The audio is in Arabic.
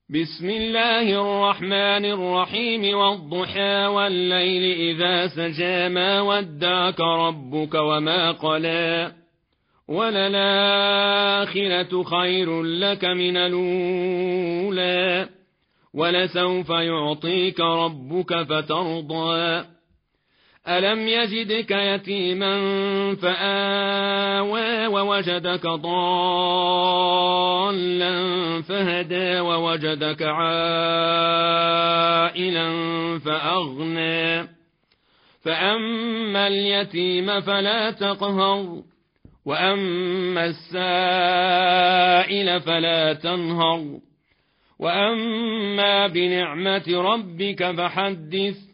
بسم الله الرحمن الرحيم والضحى والليل إذا سجى ما ودعك ربك وما قلى وللآخرة خير لك من الأولى ولسوف يعطيك ربك فترضى ألم يجدك يتيما فآوى ووجدك ضالا فهدى ووجدك عائلا فأغنى فأما اليتيم فلا تقهر وأما السائل فلا تنهر وأما بنعمة ربك فحدث